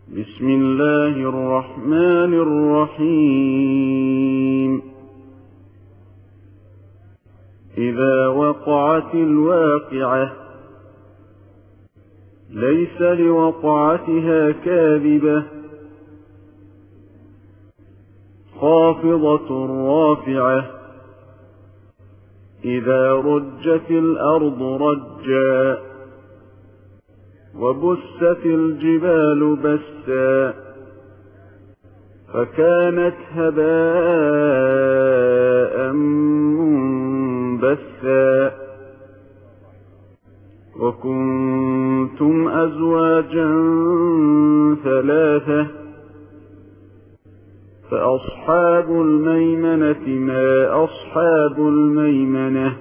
بسم الله الرحمن الرحيم. إذا وقعت الواقعة ليس لوقعتها كاذبة خافضة رافعة إذا رجت الأرض رجا وبست الجبال بسا فكانت هباء منبثا وكنتم أزواجا ثلاثة فأصحاب الميمنة ما أصحاب الميمنة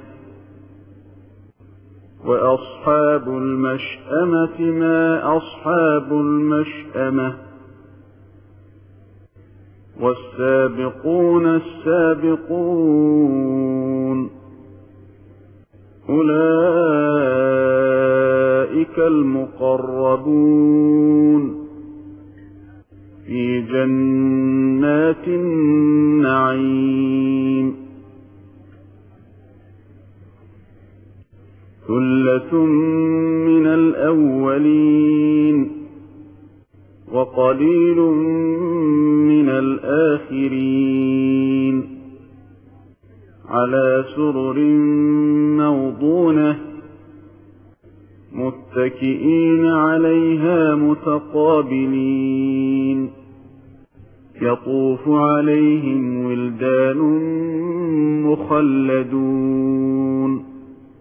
وأصحاب المشأمة ما أصحاب المشأمة والسابقون السابقون أولئك المقربون في جنات النعيم. ثلة من الأولين وقليل من الآخرين على سرر موضونة متكئين عليها متقابلين يطوف عليهم ولدان مخلدون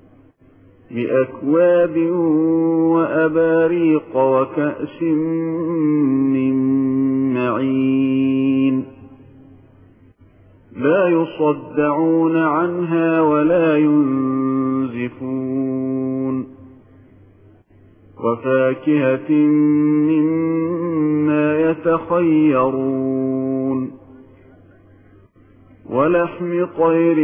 بأكواب وأباريق وكأس من معين لا يصدعون عنها ولا ينزفون وفاكهة مما يتخيرون ولحم طير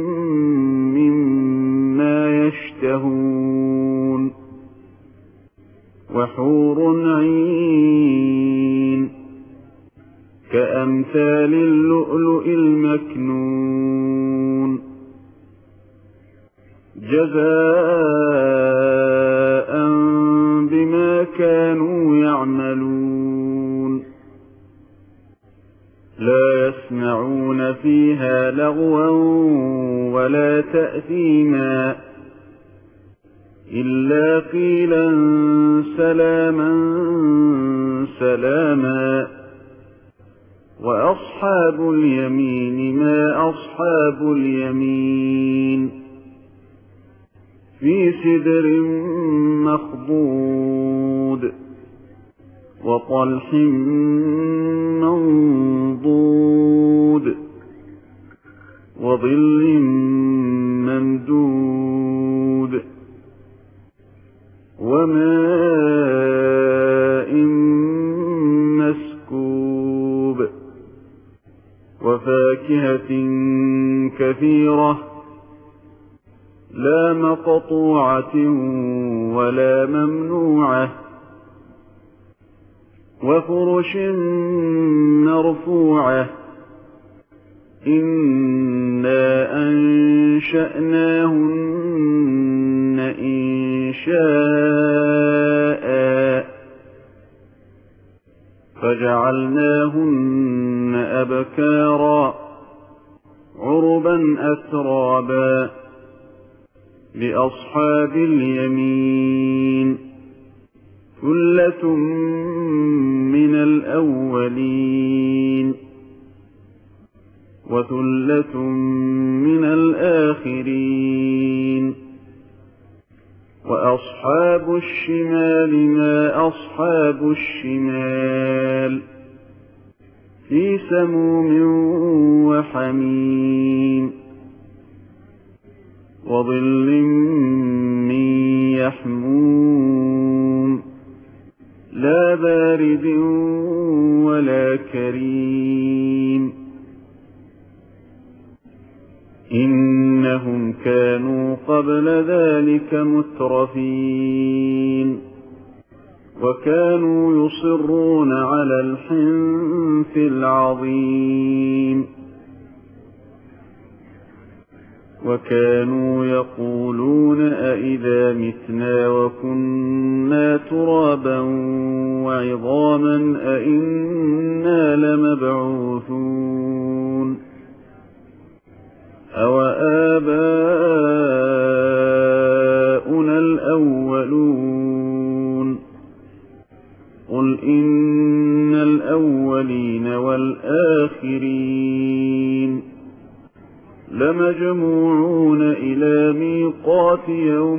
مما يشتهون وحور عين كأمثال اللؤلؤ المكنون جزاء بما كانوا يعملون لا يسمعون فيها لغوا ولا تأثيما إلا قيلا سلاما سلاما وأصحاب اليمين ما أصحاب اليمين في سدر مخضود وطلح منضود وظل ممدود وماء مسكوب وفاكهة كثيرة لا مقطوعة ولا ممنوعة وفرش مرفوعة إنا أنشأناهن إنشاء فجعلناهن أبكارا عربا أترابا لأصحاب اليمين ثلة من الأولين وثلة من الآخرين وأصحاب الشمال ما أصحاب الشمال في سموم وحميم وظل من يحموم لا بارد ولا كريم إنهم كانوا قبل ذلك مترفين وكانوا يصرون على الحنث العظيم وكانوا يقولون أئذا متنا وكنا ترابا وعظاما أئنا لمبعوثون أوآباؤنا الأولون قل إن الأولين والآخرين لمجموعون إلى ميقات يوم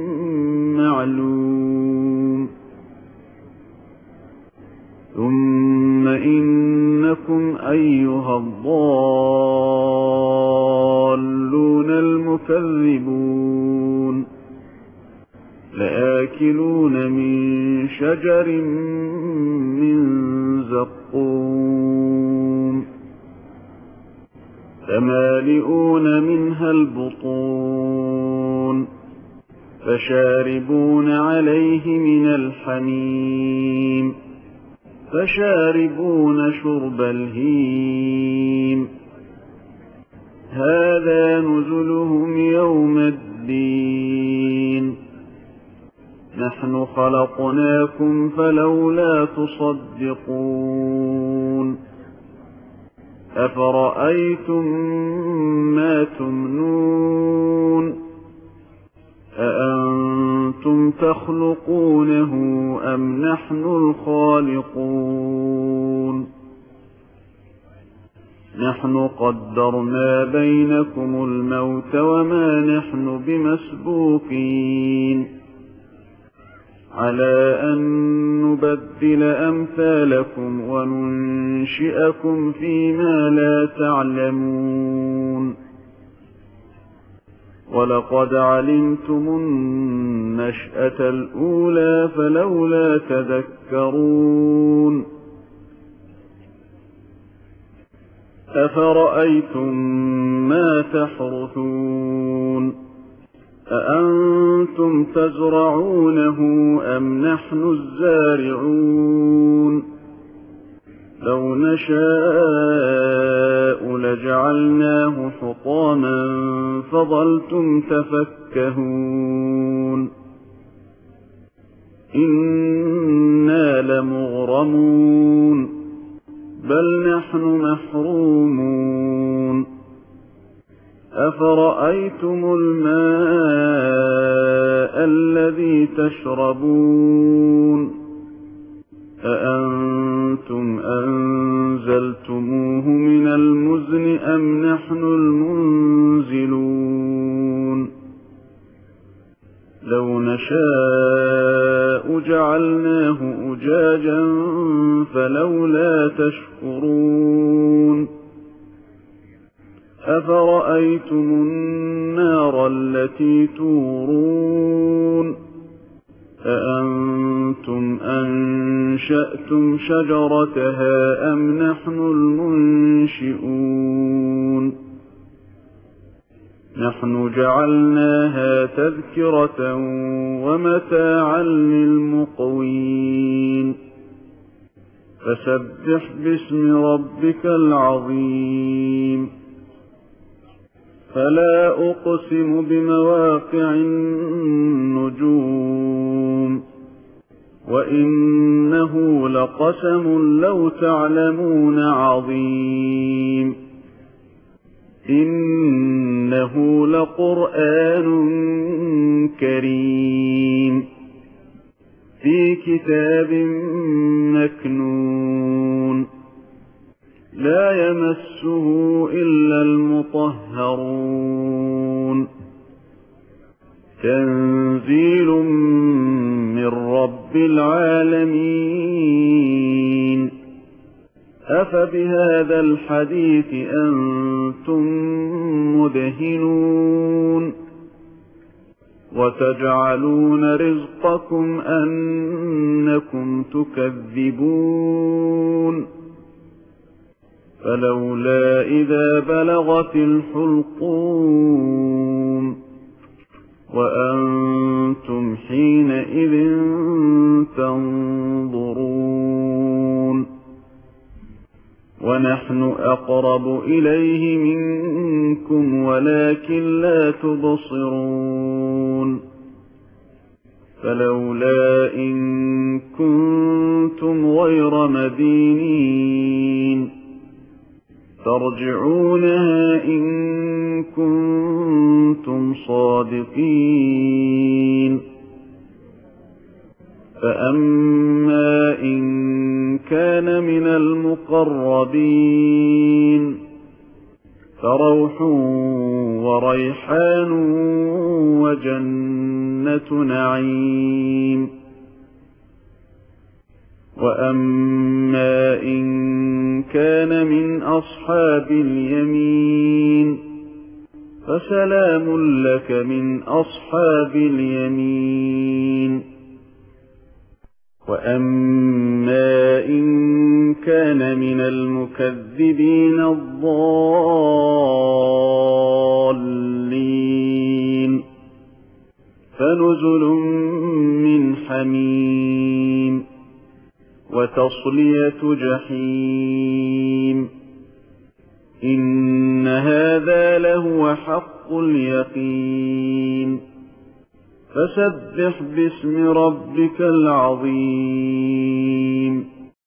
معلوم ثم إنكم أيها الضالون المكذبون لآكلون من شجر من زقوم فمالئون منها البطون فشاربون عليه من الحميم فشاربون شرب الهيم هذا نزلهم يوم الدين نحن خلقناكم فلولا تصدقون أفرأيتم ما تمنون أأنتم تخلقونه أم نحن الخالقون نحن قدرنا بينكم الموت وما نحن بمسبوقين على أن نبدل أمثالكم وننشئكم فيما لا تعلمون ولقد علمتم النشأة الأولى فلولا تذكرون أفرأيتم ما تحرثون أأنتم تزرعونه أم نحن الزارعون لو نشاء لجعلناه حطاما فظلتم تفكهون إنا لمغرمون بل نحن محرومون أفرأيتم الماء الذي تشربون أأنتم أنزلتموه من المزن أم نحن المنزلون لو نشاء جعلناه أجاجا فلولا تشكرون أفرأيتم النار التي تورون أأنتم أنشأتم شجرتها أم نحن المنشئون نحن جعلناها تذكرة ومتاعا للمقوين فسبح باسم ربك العظيم فلا أقسم بمواقع النجوم وإنه لقسم لو تعلمون عظيم إنه لقرآن كريم في كتاب مكنون لا يمسه إلا المطهرون تنزيل من رب العالمين أفبهذا الحديث أنتم مدهنون وتجعلون رزقكم أنكم تكذبون فلولا إذا بلغت الحلقوم وأنتم حينئذ تنظرون ونحن أقرب إليه منكم ولكن لا تبصرون فلولا إن كنتم غير مدينين ترجعونها إن كنتم صادقين فأما إن كان من المقربين فروح وريحان وجنة نعيم وأما إن كان من أصحاب اليمين فسلام لك من أصحاب اليمين وأما إن كان من المكذبين الضالين فنزل من حميم وتصلية جحيم إن هذا لهو حق اليقين. فسبح باسم ربك العظيم.